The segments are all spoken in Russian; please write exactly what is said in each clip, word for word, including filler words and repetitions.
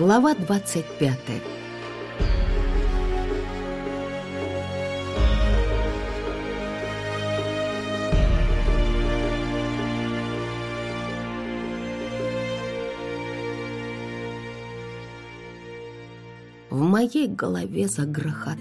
Глава двадцать пятая. В моей голове загрохотало.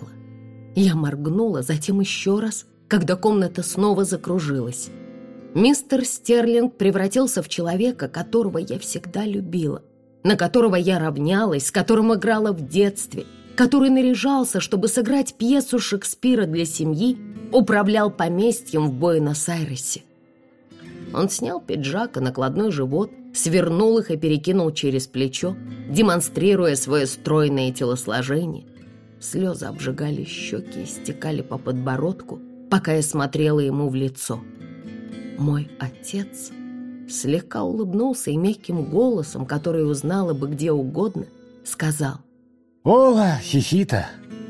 Я моргнула, затем еще раз, когда комната снова закружилась. Мистер Стерлинг превратился в человека, которого я всегда любила, на которого я равнялась, с которым играла в детстве, который наряжался, чтобы сыграть пьесу Шекспира для семьи, управлял поместьем в Буэнос-Айресе. Он снял пиджак и накладной живот, свернул их и перекинул через плечо, демонстрируя свое стройное телосложение. Слезы обжигали щеки и стекали по подбородку, пока я смотрела ему в лицо. Мой отец слегка улыбнулся и мягким голосом, который узнала бы где угодно, сказал: «Ола, хихита!»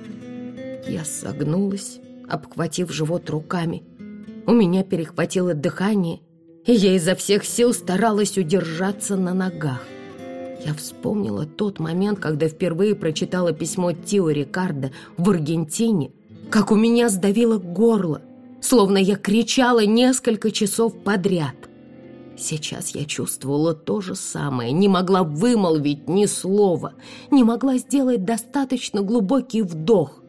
Я согнулась, обхватив живот руками. У меня перехватило дыхание, и я изо всех сил старалась удержаться на ногах. Я вспомнила тот момент, когда впервые прочитала письмо Тио Рикардо в Аргентине, как у меня сдавило горло, словно я кричала несколько часов подряд. Сейчас я чувствовала то же самое, не могла вымолвить ни слова, не могла сделать достаточно глубокий вдох.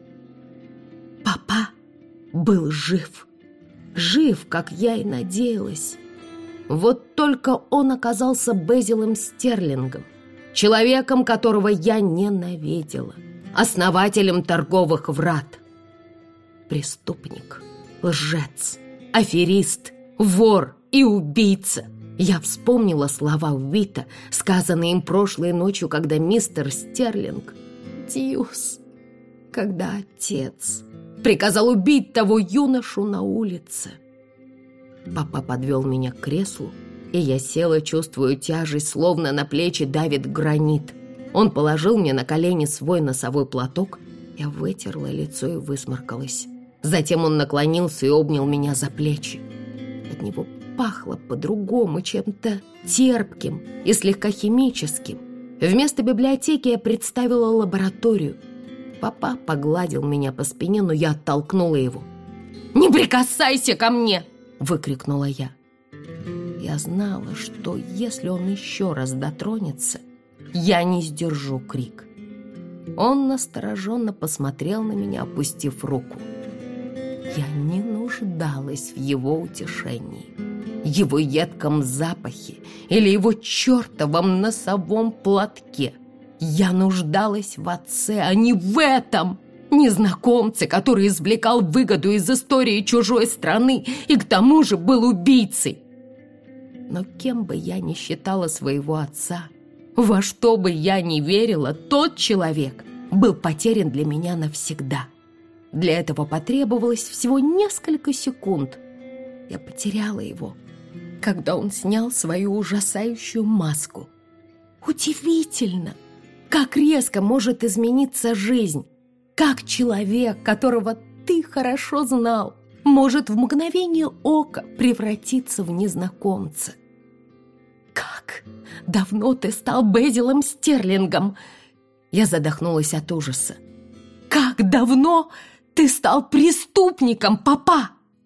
Папа был жив, жив, как я и надеялась. Вот только он оказался Безилом Стерлингом, человеком, которого я ненавидела, основателем торговых врат. Преступник, лжец, аферист, вор и убийца. Я вспомнила слова Уита, сказанные им прошлой ночью, когда мистер Стерлинг, Тиус, когда отец приказал убить того юношу на улице. Папа подвел меня к креслу, и я села, чувствуя тяжесть, словно на плечи давит гранит. Он положил мне на колени свой носовой платок. Я вытерла лицо и высморкалась. Затем он наклонился и обнял меня за плечи. От него пахло по-другому, чем-то терпким и слегка химическим. Вместо библиотеки я представила лабораторию. Папа погладил меня по спине, но я оттолкнула его. «Не прикасайся ко мне!» — выкрикнула я. Я знала, что если он еще раз дотронется, я не сдержу крик. Он настороженно посмотрел на меня, опустив руку. Я не нуждалась в его утешении, его едком запахе или его чертовом носовом платке. Я нуждалась в отце, а не в этом незнакомце, который извлекал выгоду из истории чужой страны и к тому же был убийцей. Но кем бы я ни считала своего отца, во что бы я ни верила, тот человек был потерян для меня навсегда. Для этого потребовалось всего несколько секунд. Я потеряла его, когда он снял свою ужасающую маску. Удивительно, как резко может измениться жизнь, как человек, которого ты хорошо знал, может в мгновение ока превратиться в незнакомца. «Как давно ты стал Безилом Стерлингом?» Я задохнулась от ужаса. «Как давно ты стал преступником, папа?»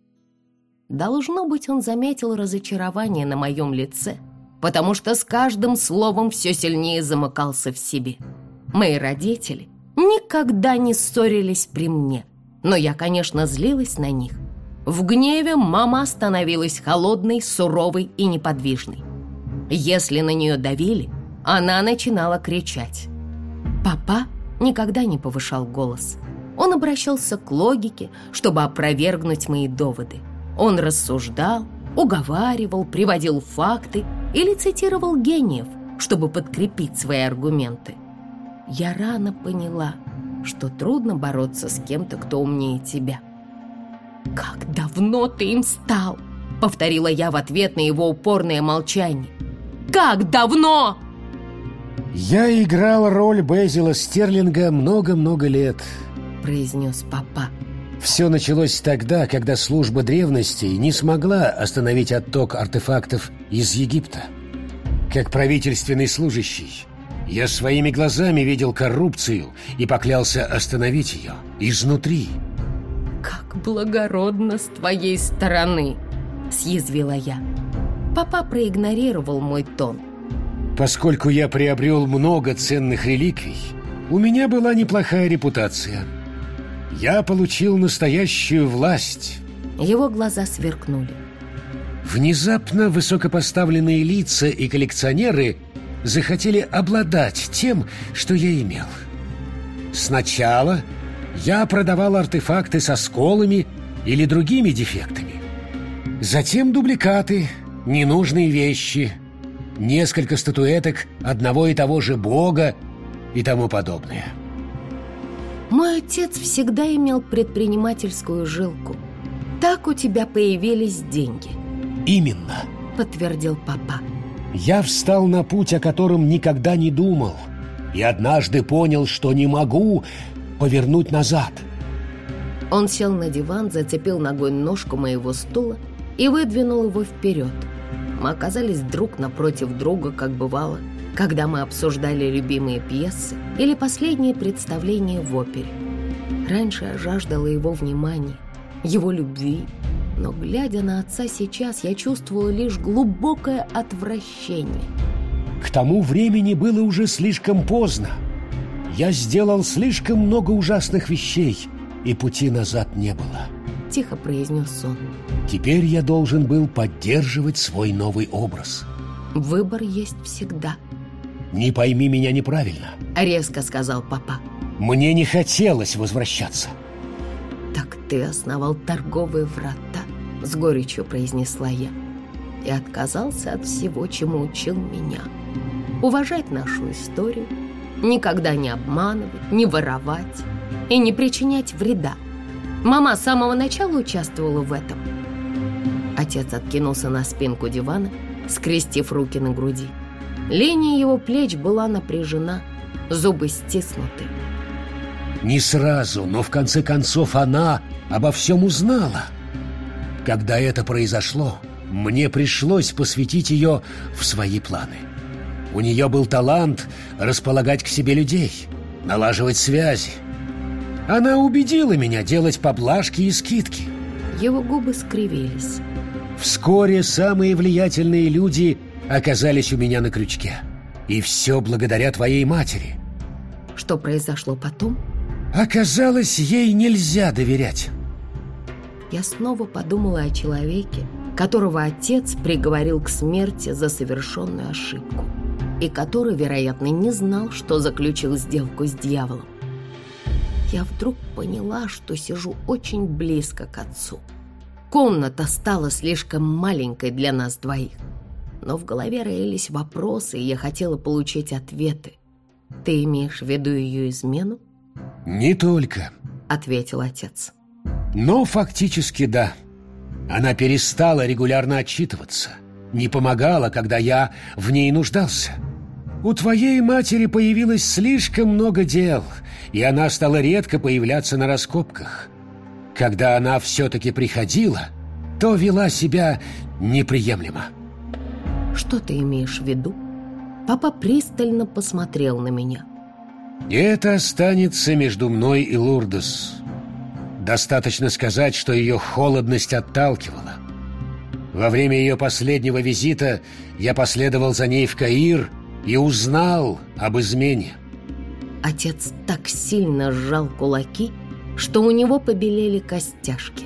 Должно быть, он заметил разочарование на моем лице, потому что с каждым словом все сильнее замыкался в себе. Мои родители никогда не ссорились при мне, но я, конечно, злилась на них. В гневе мама становилась холодной, суровой и неподвижной. Если на нее давили, она начинала кричать. Папа никогда не повышал голос. Он обращался к логике, чтобы опровергнуть мои доводы. Он рассуждал, уговаривал, приводил факты или цитировал гениев, чтобы подкрепить свои аргументы. Я рано поняла, что трудно бороться с кем-то, кто умнее тебя. «Как давно ты им стал?» — повторила я в ответ на его упорное молчание. «Как давно?» «Я играл роль Безила Стерлинга много-много лет», — произнес папа. «Все началось тогда, когда служба древностей не смогла остановить отток артефактов из Египта. Как правительственный служащий Я своими глазами видел коррупцию и поклялся остановить ее изнутри. «Как благородно с твоей стороны!» — съязвила я. Папа проигнорировал мой тон. Поскольку я приобрел много ценных реликвий, у меня была неплохая репутация. Я получил настоящую власть. Его глаза сверкнули. Внезапно высокопоставленные лица и коллекционеры захотели обладать тем, что я имел. Сначала я продавал артефакты со сколами или другими дефектами. Затем дубликаты, ненужные вещи, несколько статуэток одного и того же бога и тому подобное. Мой отец всегда имел предпринимательскую жилку. Так у тебя появились деньги. Именно, подтвердил папа. Я встал на путь, о котором никогда не думал, и однажды понял, что не могу повернуть назад. Он сел на диван, зацепил ногой ножку моего стула и выдвинул его вперед. Мы оказались друг напротив друга, как бывало, когда мы обсуждали любимые пьесы или последние представления в опере. Раньше я жаждала его внимания, его любви, но, глядя на отца сейчас, я чувствовала лишь глубокое отвращение. К тому времени было уже слишком поздно. Я сделал слишком много ужасных вещей, и пути назад не было. Тихо произнес он. Теперь я должен был поддерживать свой новый образ. Выбор есть всегда. Не пойми меня неправильно, резко сказал папа. Мне не хотелось возвращаться. Так ты основал торговые врата, с горечью произнесла я, и отказался от всего, чему учил меня. Уважать нашу историю, никогда не обманывать, не воровать и не причинять вреда. Мама с самого начала участвовала в этом. Отец откинулся на спинку дивана, скрестив руки на груди. Линия его плеч была напряжена, зубы стиснуты. Не сразу, но в конце концов она обо всем узнала. Когда это произошло, мне пришлось посвятить ее в свои планы. У нее был талант располагать к себе людей, налаживать связи. Она убедила меня делать поблажки и скидки. Его губы скривились. Вскоре самые влиятельные люди оказались у меня на крючке. И все благодаря твоей матери. Что произошло потом? Оказалось, ей нельзя доверять. Я снова подумала о человеке, которого отец приговорил к смерти за совершенную ошибку, и который, вероятно, не знал, что заключил сделку с дьяволом. Я вдруг поняла, что сижу очень близко к отцу. Комната стала слишком маленькой для нас двоих, но в голове роились вопросы, и я хотела получить ответы. Ты имеешь в виду ее измену? Не только, ответил отец. Но фактически да. Она перестала регулярно отчитываться, не помогала, когда я в ней нуждался. У твоей матери появилось слишком много дел, и она стала редко появляться на раскопках. Когда она все-таки приходила, то вела себя неприемлемо. Что ты имеешь в виду? Папа пристально посмотрел на меня. Это останется между мной и Лурдес. Достаточно сказать, что ее холодность отталкивала. Во время ее последнего визита я последовал за ней в Каир и узнал об измене. Отец так сильно сжал кулаки, что у него побелели костяшки.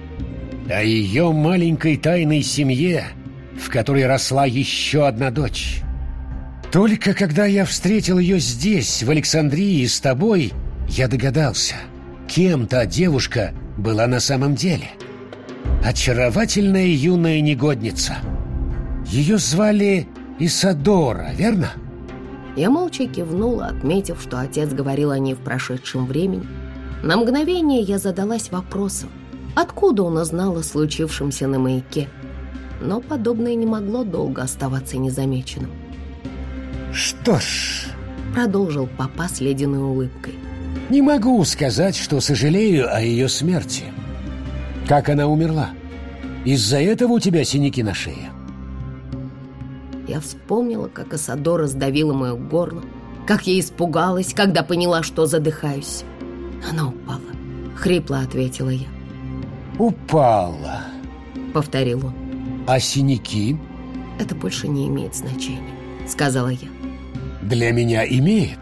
О ее маленькой тайной семье, в которой росла еще одна дочь. Только когда я встретил ее здесь, в Александрии, с тобой, я догадался, кем та девушка была на самом деле. Очаровательная юная негодница. Ее звали Исадора, верно? Я молча кивнула, отметив, что отец говорил о ней в прошедшем времени. На мгновение я задалась вопросом, откуда он узнал о случившемся на маяке. Но подобное не могло долго оставаться незамеченным. «Что ж», — продолжил папа с ледяной улыбкой, «не могу сказать, что сожалею о ее смерти. Как она умерла? Из-за этого у тебя синяки на шее?» Я вспомнила, как Исадора сдавила мое горло, как я испугалась, когда поняла, что задыхаюсь. Она упала, хрипло ответила я. Упала, повторил он. А синяки? Это больше не имеет значения, сказала я. Для меня имеет.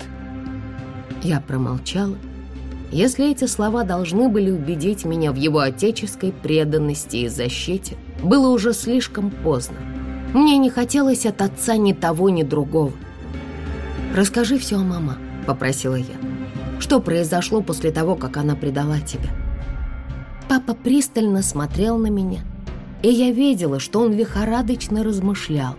Я промолчала. Если эти слова должны были убедить меня в его отеческой преданности и защите, было уже слишком поздно. Мне не хотелось от отца ни того, ни другого. «Расскажи все о мама», — попросила я. «Что произошло после того, как она предала тебя?» Папа пристально смотрел на меня, и я видела, что он лихорадочно размышлял.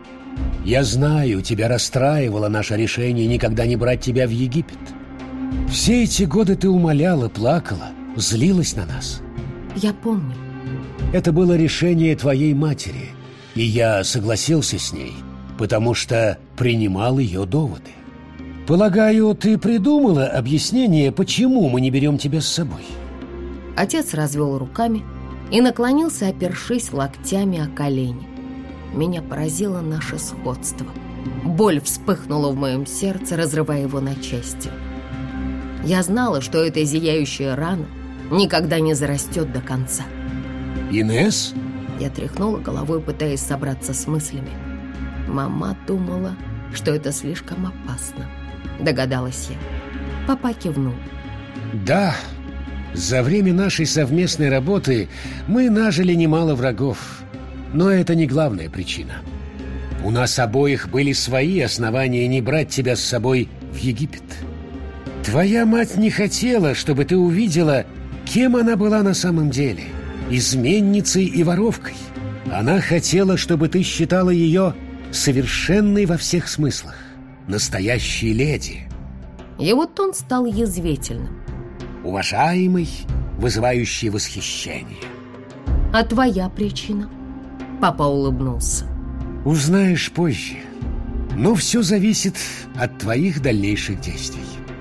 «Я знаю, тебя расстраивало наше решение никогда не брать тебя в Египет. Все эти годы ты умоляла, плакала, злилась на нас». «Я помню». «Это было решение твоей матери, и я согласился с ней, потому что принимал ее доводы. Полагаю, ты придумала объяснение, почему мы не берем тебя с собой?» Отец развел руками и наклонился, опершись локтями о колени. Меня поразило наше сходство. Боль вспыхнула в моем сердце, разрывая его на части. Я знала, что эта зияющая рана никогда не зарастет до конца. «Инесс?» Я тряхнула головой, пытаясь собраться с мыслями. Мама думала, что это слишком опасно. Догадалась я. Папа кивнул. «Да, за время нашей совместной работы мы нажили немало врагов. Но это не главная причина. У нас обоих были свои основания не брать тебя с собой в Египет. Твоя мать не хотела, чтобы ты увидела, кем она была на самом деле – изменницей и воровкой. Она хотела, чтобы ты считала ее совершенной во всех смыслах, настоящей леди». Его тон стал язвительным. «Уважаемый, вызывающий восхищение». «А твоя причина?» Папа улыбнулся. «Узнаешь позже. Но все зависит от твоих дальнейших действий».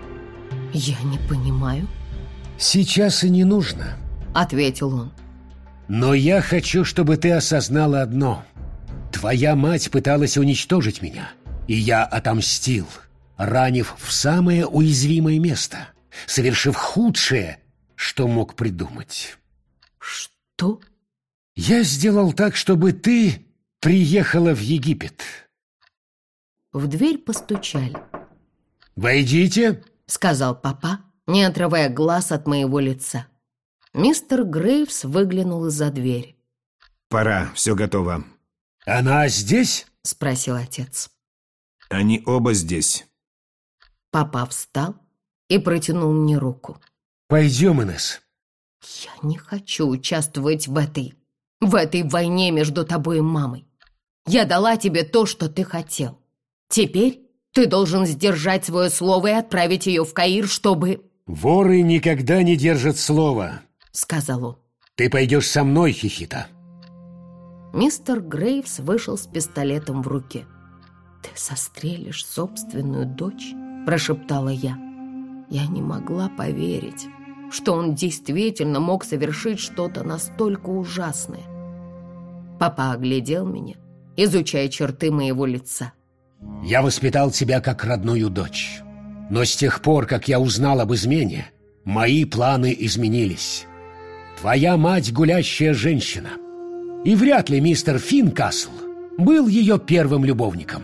«Я не понимаю». «Сейчас и не нужно», — ответил он. «Но я хочу, чтобы ты осознала одно. Твоя мать пыталась уничтожить меня, и я отомстил, ранив в самое уязвимое место, совершив худшее, что мог придумать». «Что?» «Я сделал так, чтобы ты приехала в Египет». В дверь постучали. «Войдите», — сказал папа, не отрывая глаз от моего лица. Мистер Грейвс выглянул из-за двери. «Пора, все готово». «Она здесь?» — спросил отец. «Они оба здесь». Папа встал и протянул мне руку. «Пойдем, Инесс». «Я не хочу участвовать в этой... в этой войне между тобой и мамой. Я дала тебе то, что ты хотел. Теперь ты должен сдержать свое слово и отправить ее в Каир, чтобы...» «Воры никогда не держат слова», — сказал он. «Ты пойдешь со мной, Хихита». Мистер Грейвс вышел с пистолетом в руке. «Ты застрелишь собственную дочь?» — прошептала я. Я не могла поверить, что он действительно мог совершить что-то настолько ужасное. Папа оглядел меня, изучая черты моего лица. «Я воспитал тебя как родную дочь. Но с тех пор, как я узнал об измене, мои планы изменились. Твоя мать — гулящая женщина. И вряд ли мистер Финкасл был ее первым любовником».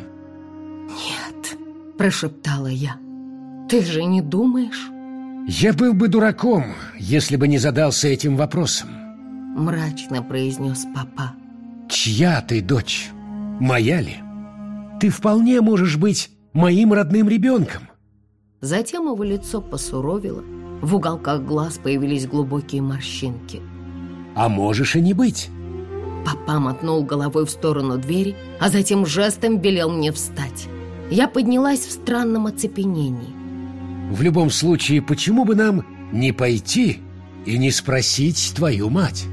«Нет», — прошептала я, — «ты же не думаешь?» «Я был бы дураком, если бы не задался этим вопросом», — мрачно произнес папа. «Чья ты дочь? Моя ли? Ты вполне можешь быть моим родным ребенком». Затем его лицо посуровило, в уголках глаз появились глубокие морщинки. «А можешь и не быть». Папа мотнул головой в сторону двери, а затем жестом велел мне встать. Я поднялась в странном оцепенении. «В любом случае, почему бы нам не пойти и не спросить твою мать?»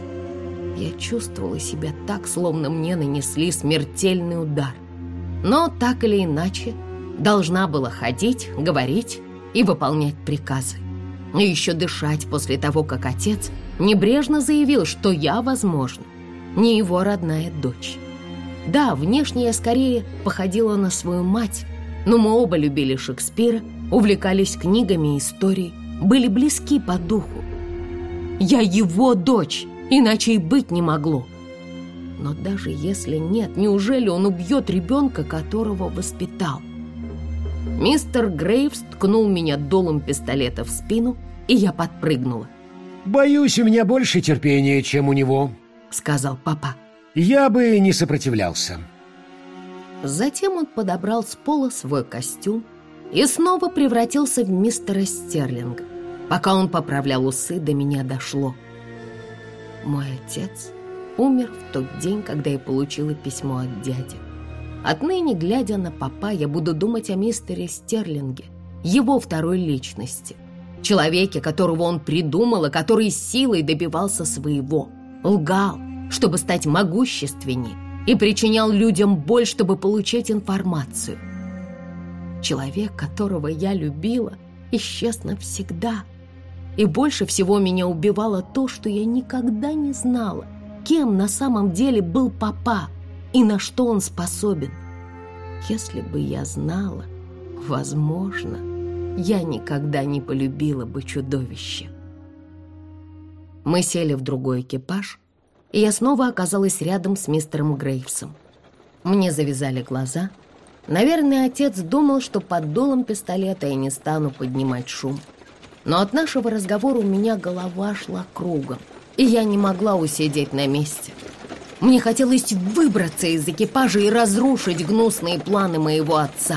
Я чувствовала себя так, словно мне нанесли смертельный удар. Но так или иначе должна была ходить, говорить и выполнять приказы. И еще дышать после того, как отец небрежно заявил, что я, возможно, не его родная дочь. Да, внешне я скорее походила на свою мать, Но мы оба любили Шекспира, увлекались книгами и историей, были близки по духу. Я его дочь, иначе и быть не могло. Но даже если нет, неужели он убьет ребенка, которого воспитал? Мистер Грейвс ткнул меня дулом пистолета в спину, и я подпрыгнула. «Боюсь, у меня больше терпения, чем у него», — сказал папа. «Я бы не сопротивлялся». Затем он подобрал с пола свой костюм и снова превратился в мистера Стерлинга. Пока он поправлял усы, до меня дошло. Мой отец умер в тот день, когда я получила письмо от дяди. Отныне, глядя на папа, я буду думать о мистере Стерлинге, его второй личности, человеке, которого он придумал, и который силой добивался своего, лгал, чтобы стать могущественнее, и причинял людям боль, чтобы получить информацию. Человек, которого я любила, исчез навсегда. И больше всего меня убивало то, что я никогда не знала, кем на самом деле был папа и на что он способен. Если бы я знала, возможно, я никогда не полюбила бы чудовище. Мы сели в другой экипаж, и я снова оказалась рядом с мистером Грейвсом. Мне завязали глаза. Наверное, отец думал, что под дулом пистолета я не стану поднимать шум. Но от нашего разговора у меня голова шла кругом, и я не могла усидеть на месте. Мне хотелось выбраться из экипажа и разрушить гнусные планы моего отца.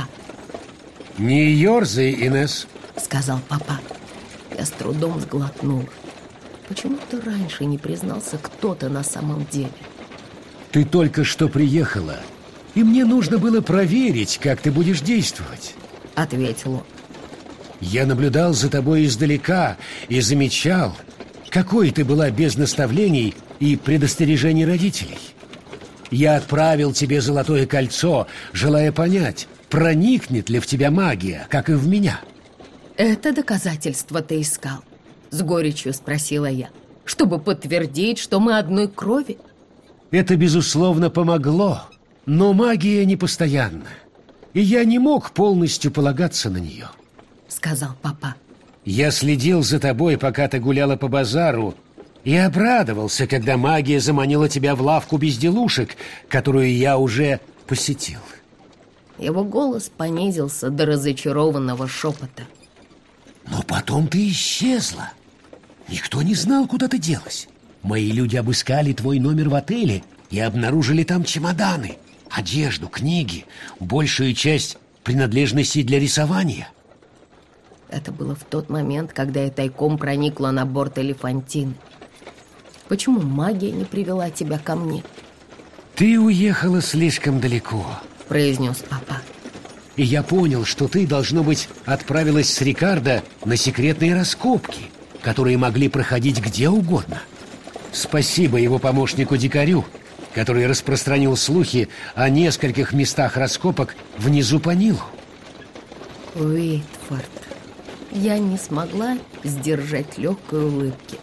«Не ерзай, Инесс», — сказал папа. Я с трудом сглотнула. Почему ты раньше не признался, кто ты на самом деле? «Ты только что приехала, и мне нужно было проверить, как ты будешь действовать», — ответил он. «Я наблюдал за тобой издалека и замечал, какой ты была без наставлений и предостережений родителей. Я отправил тебе золотое кольцо, желая понять, проникнет ли в тебя магия, как и в меня». «Это доказательство ты искал?» — с горечью спросила я. «Чтобы подтвердить, что мы одной крови?» «Это, безусловно, помогло, но магия непостоянна, и я не мог полностью полагаться на нее», — сказал папа. «Я следил за тобой, пока ты гуляла по базару, и обрадовался, когда магия заманила тебя в лавку безделушек, которую я уже посетил». Его голос понизился до разочарованного шепота. «Но потом ты исчезла. Никто не знал, куда ты делась. Мои люди обыскали твой номер в отеле и обнаружили там чемоданы, одежду, книги, большую часть принадлежностей для рисования». Это было в тот момент, когда я тайком проникла на борт Элефантины. Почему магия не привела тебя ко мне? «Ты уехала слишком далеко», — произнес папа. «И я понял, что ты, должно быть, отправилась с Рикардо на секретные раскопки, которые могли проходить где угодно. Спасибо его помощнику-дикарю, который распространил слухи о нескольких местах раскопок внизу по Нилу». Уитфорд. Я не смогла сдержать легкой улыбки.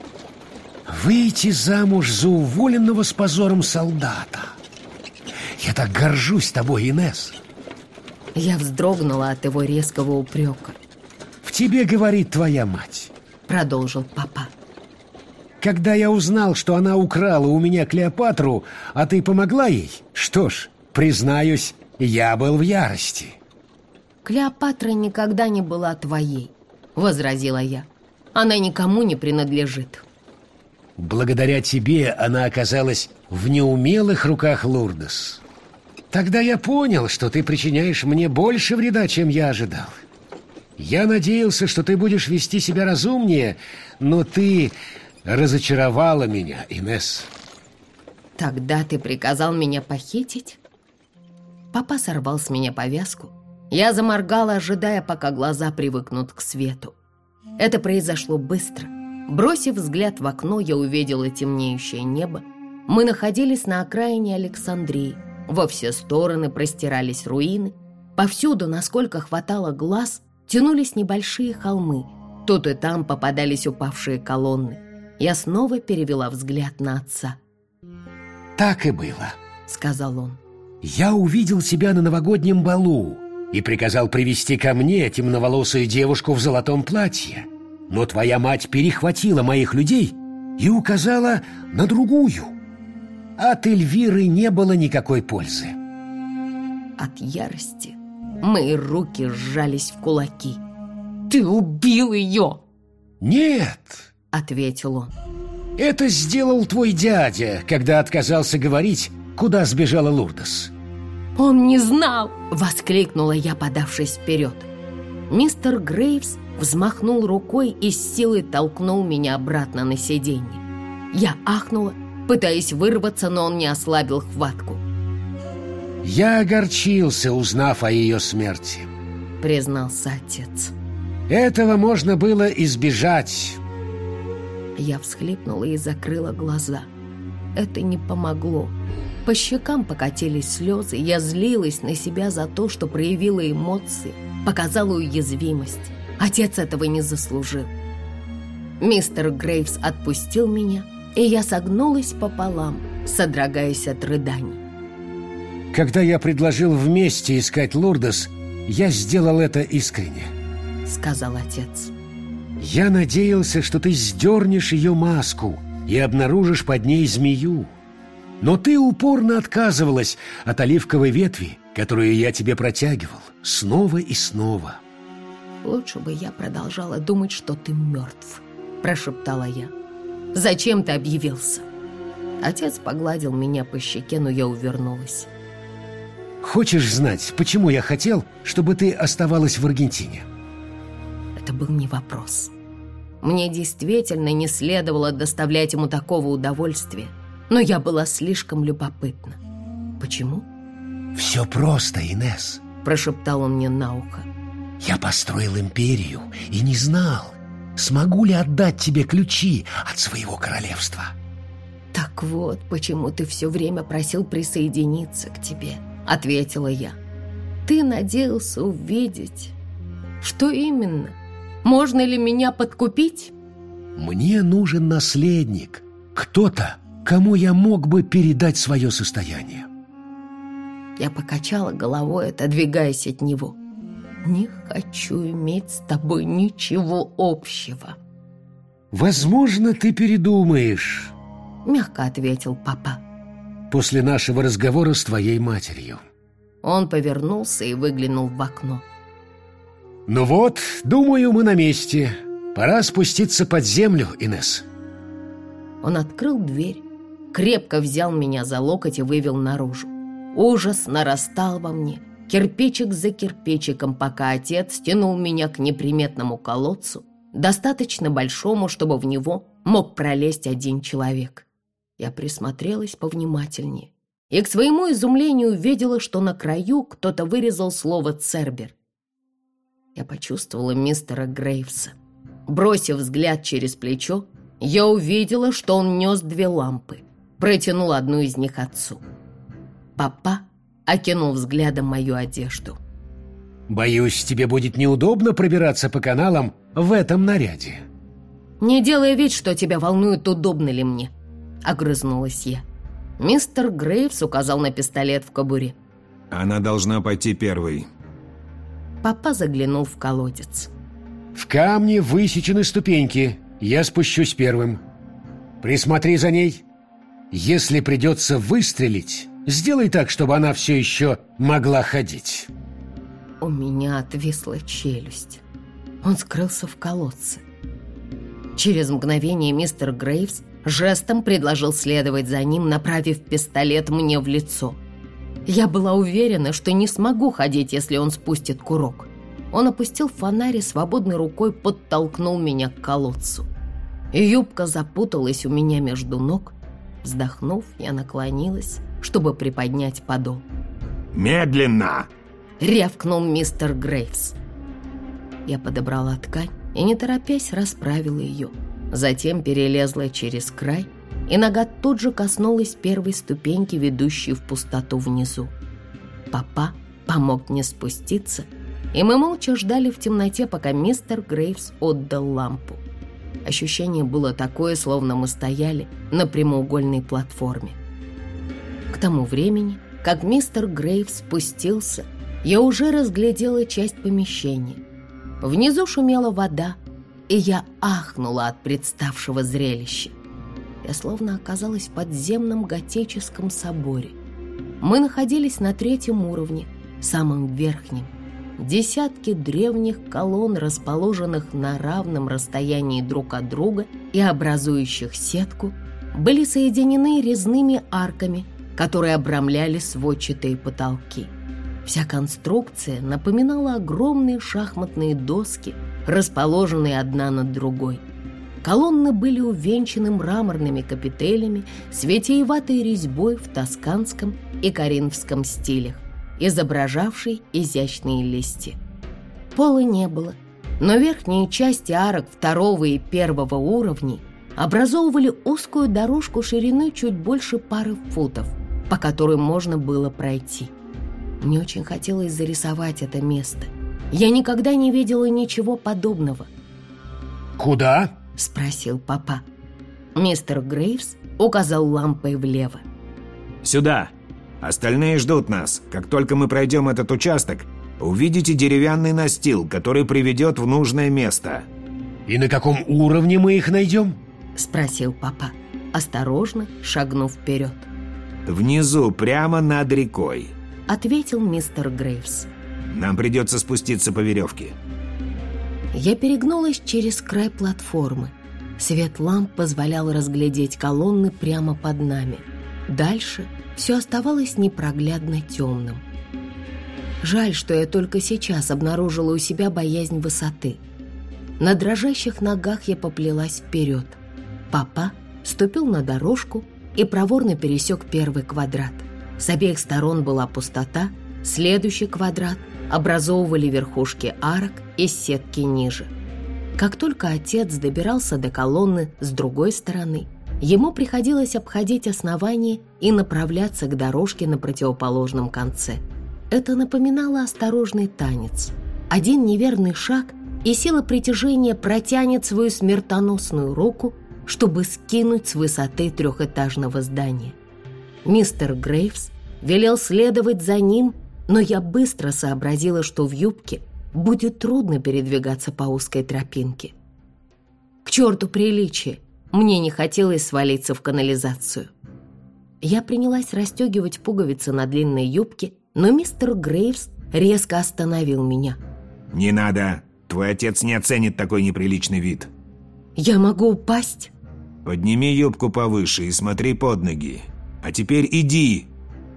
«Выйти замуж за уволенного с позором солдата. Я так горжусь тобой, Инесс». Я вздрогнула от его резкого упрека. «В тебе говорит твоя мать», — продолжил папа. «Когда я узнал, что она украла у меня Клеопатру, а ты помогла ей, что ж, признаюсь, я был в ярости». «Клеопатра никогда не была твоей», — возразила я. «Она никому не принадлежит». «Благодаря тебе она оказалась в неумелых руках Лурдес. Тогда я понял, что ты причиняешь мне больше вреда, чем я ожидал. Я надеялся, что ты будешь вести себя разумнее, но ты разочаровала меня, Инесс». «Тогда ты приказал меня похитить?» Папа сорвал с меня повязку. Я заморгала, ожидая, пока глаза привыкнут к свету. Это произошло быстро. Бросив взгляд в окно, я увидела темнеющее небо. Мы находились на окраине Александрии. Во все стороны простирались руины. Повсюду, насколько хватало глаз, тянулись небольшие холмы. Тут и там попадались упавшие колонны. Я снова перевела взгляд на отца. «Так и было», — сказал он. «Я увидел тебя на новогоднем балу, и приказал привести ко мне темноволосую девушку в золотом платье. Но твоя мать перехватила моих людей и указала на другую. От Эльвиры не было никакой пользы. От ярости мои руки сжались в кулаки. «Ты убил ее!» «Нет!» — ответил он. «Это сделал твой дядя, когда отказался говорить, куда сбежала Лурдес». «Он не знал!» — воскликнула я, подавшись вперед. Мистер Грейвс взмахнул рукой и с силой толкнул меня обратно на сиденье. Я ахнула, пытаясь вырваться, но он не ослабил хватку. «Я огорчился, узнав о ее смерти», — признался отец. «Этого можно было избежать». Я всхлипнула и закрыла глаза. Это не помогло. По щекам покатились слезы, я злилась на себя за то, что проявила эмоции, показала уязвимость. Отец этого не заслужил. Мистер Грейвс отпустил меня, и я согнулась пополам, содрогаясь от рыданий. «Когда я предложил вместе искать Лурдес, я сделал это искренне», — сказал отец. «Я надеялся, что ты сдернешь ее маску и обнаружишь под ней змею. Но ты упорно отказывалась от оливковой ветви, которую я тебе протягивал, снова и снова». «Лучше бы я продолжала думать, что ты мертв», — прошептала я. «Зачем ты объявился?» Отец погладил меня по щеке, но я увернулась. «Хочешь знать, почему я хотел, чтобы ты оставалась в Аргентине?» Это был не вопрос. Мне действительно не следовало доставлять ему такого удовольствия, но я была слишком любопытна. «Почему?» «Все просто, Инесс», — прошептал он мне на ухо. «Я построил империю и не знал, смогу ли отдать тебе ключи от своего королевства». «Так вот, почему ты все время просил присоединиться к тебе», — ответила я. «Ты надеялся увидеть. Что именно? Можно ли меня подкупить?» «Мне нужен наследник, кто-то, кому я мог бы передать свое состояние». Я покачала головой, отодвигаясь от него. «Не хочу иметь с тобой ничего общего». «Возможно, ты передумаешь», — мягко ответил папа. «после нашего разговора с твоей матерью». Он повернулся и выглянул в окно. «Ну вот, думаю, мы на месте. Пора спуститься под землю, Инесс». Он открыл дверь, крепко взял меня за локоть и вывел наружу. Ужас нарастал во мне, кирпичик за кирпичиком, пока отец тянул меня к неприметному колодцу, достаточно большому, чтобы в него мог пролезть один человек. Я присмотрелась повнимательнее и, к своему изумлению, увидела, что на краю кто-то вырезал слово «Цербер». Я почувствовала мистера Грейвса. Бросив взгляд через плечо, я увидела, что он нес две лампы, протянул одну из них отцу. Папа окинул взглядом мою одежду. «Боюсь, тебе будет неудобно пробираться по каналам в этом наряде». «Не делай вид, что тебя волнует, удобно ли мне», — огрызнулась я. Мистер Грейвс указал на пистолет в кобуре. «Она должна пойти первой». Папа заглянул в колодец. «В камне высечены ступеньки. Я спущусь первым. Присмотри за ней. Если придется выстрелить, сделай так, чтобы она все еще могла ходить». У меня отвисла челюсть. Он скрылся в колодце. Через мгновение мистер Грейвс жестом предложил следовать за ним, направив пистолет мне в лицо. Я была уверена, что не смогу ходить, если он спустит курок. Он опустил фонарь и свободной рукой подтолкнул меня к колодцу. Юбка запуталась у меня между ног. Вздохнув, я наклонилась, чтобы приподнять подол. «Медленно!» — рявкнул мистер Грейвс. Я подобрала ткань и, не торопясь, расправила ее. Затем перелезла через край, и нога тут же коснулась первой ступеньки, ведущей в пустоту внизу. Папа помог мне спуститься, и мы молча ждали в темноте, пока мистер Грейвс отдал лампу. Ощущение было такое, словно мы стояли на прямоугольной платформе. К тому времени, как мистер Грейвс спустился, я уже разглядела часть помещения. Внизу шумела вода, и я ахнула от представшего зрелища. Я словно оказалась в подземном готическом соборе. Мы находились на третьем уровне, самом верхнем. Десятки древних колонн, расположенных на равном расстоянии друг от друга и образующих сетку, были соединены резными арками, которые обрамляли сводчатые потолки. Вся конструкция напоминала огромные шахматные доски, расположенные одна над другой. Колонны были увенчаны мраморными капителями с витиеватой резьбой в тосканском и коринфском стилях, изображавшей изящные листья. Пола не было, но верхние части арок второго и первого уровней образовывали узкую дорожку шириной чуть больше пары футов, по которой можно было пройти. Мне очень хотелось зарисовать это место. Я никогда не видела ничего подобного. «Куда?» — спросил папа. Мистер Грейвс указал лампой влево. «Сюда. Остальные ждут нас. Как только мы пройдем этот участок, увидите деревянный настил, который приведет в нужное место». «И на каком уровне мы их найдем?» — спросил папа, осторожно шагнув вперед. «Внизу, прямо над рекой», — ответил мистер Грейвс. «Нам придется спуститься по веревке». Я перегнулась через край платформы. Свет ламп позволял разглядеть колонны прямо под нами. Дальше все оставалось непроглядно темным. Жаль, что я только сейчас обнаружила у себя боязнь высоты. На дрожащих ногах я поплелась вперед. Папа ступил на дорожку и проворно пересек первый квадрат. С обеих сторон была пустота, следующий квадрат образовывали верхушки арок из сетки ниже. Как только отец добирался до колонны с другой стороны, ему приходилось обходить основание и направляться к дорожке на противоположном конце. Это напоминало осторожный танец. Один неверный шаг, и сила притяжения протянет свою смертоносную руку, чтобы скинуть с высоты трехэтажного здания. Мистер Грейвс велел следовать за ним, но я быстро сообразила, что в юбке будет трудно передвигаться по узкой тропинке. К черту приличие! Мне не хотелось свалиться в канализацию. Я принялась расстегивать пуговицы на длинной юбке, но мистер Грейвс резко остановил меня. «Не надо! Твой отец не оценит такой неприличный вид». «Я могу упасть?» «Подними юбку повыше и смотри под ноги. А теперь иди!»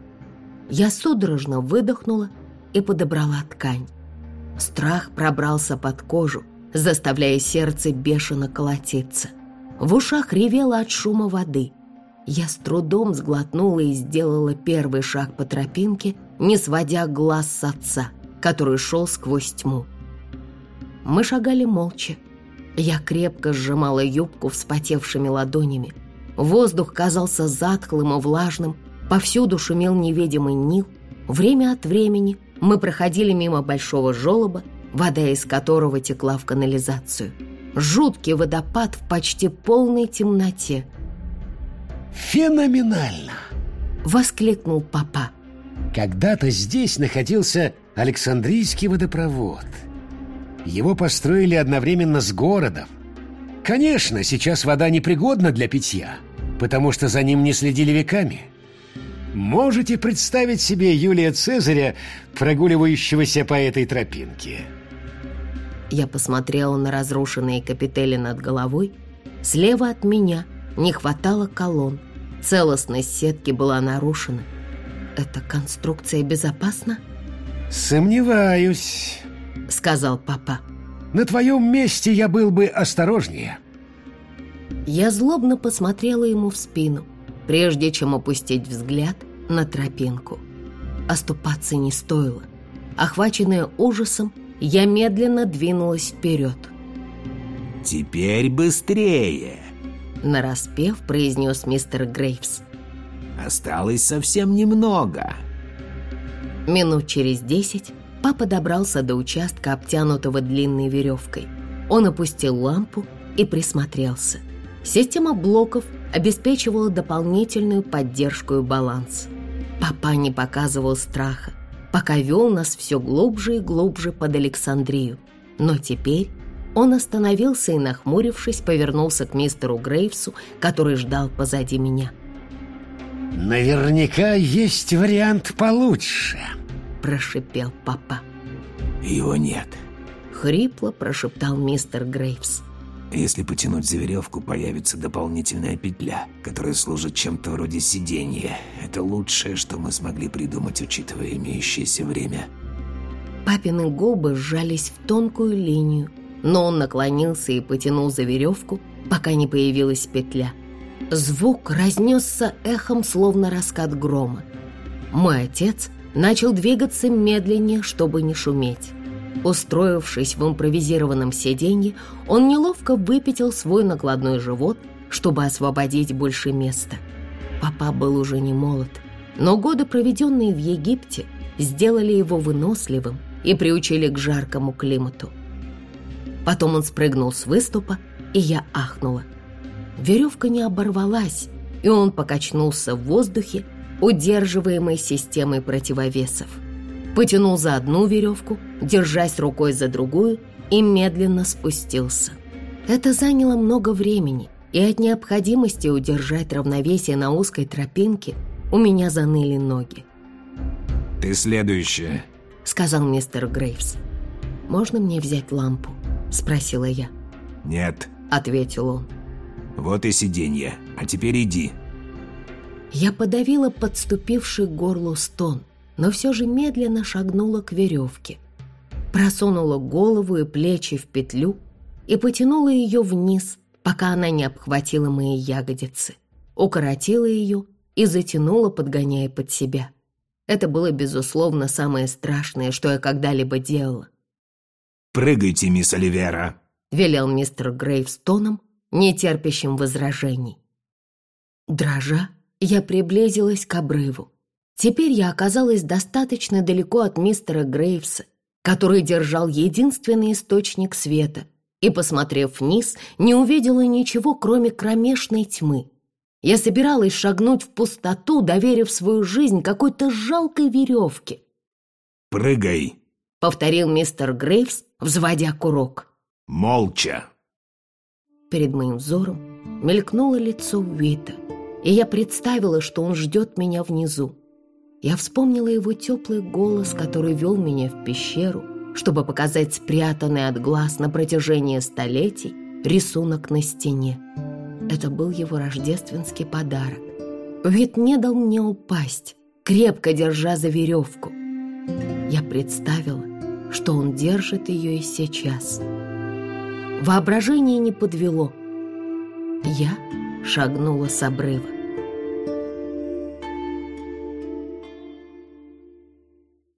Я судорожно выдохнула и подобрала ткань. Страх пробрался под кожу, заставляя сердце бешено колотиться. В ушах ревело от шума воды. Я с трудом сглотнула и сделала первый шаг по тропинке, не сводя глаз с отца, который шел сквозь тьму. Мы шагали молча. Я крепко сжимала юбку вспотевшими ладонями. Воздух казался затхлым и влажным, повсюду шумел невидимый Нил. Время от времени мы проходили мимо большого желоба, вода из которого текла в канализацию. Жуткий водопад в почти полной темноте. «Феноменально!» — воскликнул папа. «Когда-то здесь находился Александрийский водопровод. Его построили одновременно с городом. Конечно, сейчас вода непригодна для питья, потому что за ним не следили веками. Можете представить себе Юлия Цезаря, прогуливающегося по этой тропинке?» Я посмотрела на разрушенные капители над головой. Слева от меня не хватало колонн. Целостность сетки была нарушена. Эта конструкция безопасна? «Сомневаюсь», — сказал папа. «На твоем месте я был бы осторожнее». Я злобно посмотрела ему в спину, прежде чем опустить взгляд на тропинку. Оступаться не стоило. Охваченная ужасом, я медленно двинулась вперед. «Теперь быстрее!» — нараспев произнес мистер Грейвс. «Осталось совсем немного». Минут через десять папа добрался до участка, обтянутого длинной веревкой. Он опустил лампу и присмотрелся. Система блоков обеспечивала дополнительную поддержку и баланс. Папа не показывал страха. пока вел нас все глубже и глубже под Александрию. Но теперь он остановился и, нахмурившись, повернулся к мистеру Грейвсу, который ждал позади меня. «Наверняка есть вариант получше», — прошипел папа. «Его нет», — хрипло прошептал мистер Грейвс. «Если потянуть за веревку, появится дополнительная петля, которая служит чем-то вроде сиденья. Это лучшее, что мы смогли придумать, учитывая имеющееся время». Папины губы сжались в тонкую линию, но он наклонился и потянул за веревку, пока не появилась петля. Звук разнесся эхом, словно раскат грома. Мой отец начал двигаться медленнее, чтобы не шуметь. Устроившись в импровизированном сиденье, он неловко выпятил свой накладной живот, чтобы освободить больше места. Папа был уже не молод, но годы, проведенные в Египте, сделали его выносливым и приучили к жаркому климату. Потом он спрыгнул с выступа, и я ахнула. Веревка не оборвалась, и он покачнулся в воздухе, удерживаемой системой противовесов. Потянул за одну веревку, держась рукой за другую, и медленно спустился. Это заняло много времени, и от необходимости удержать равновесие на узкой тропинке у меня заныли ноги. «Ты следующая», — сказал мистер Грейвс. «Можно мне взять лампу?» — спросила я. «Нет», — ответил он. «Вот и сиденье. А теперь иди». Я подавила подступивший к горлу стон, но все же медленно шагнула к веревке, просунула голову и плечи в петлю и потянула ее вниз, пока она не обхватила мои ягодицы, укоротила ее и затянула, подгоняя под себя. Это было, безусловно, самое страшное, что я когда-либо делала. «Прыгайте, мисс Оливера», — велел мистер Грейвс тоном, не терпящим возражений. Дрожа, я приблизилась к обрыву. Теперь я оказалась достаточно далеко от мистера Грейвса, который держал единственный источник света, и, посмотрев вниз, не увидела ничего, кроме кромешной тьмы. Я собиралась шагнуть в пустоту, доверив свою жизнь какой-то жалкой веревке. «Прыгай», — повторил мистер Грейвс, взводя курок. «Молча». Перед моим взором мелькнуло лицо Уита, и я представила, что он ждет меня внизу. Я вспомнила его теплый голос, который вел меня в пещеру, чтобы показать спрятанный от глаз на протяжении столетий рисунок на стене. Это был его рождественский подарок. Уит не дал мне упасть, крепко держа за веревку. Я представила, что он держит ее и сейчас. Воображение не подвело. Я шагнула с обрыва.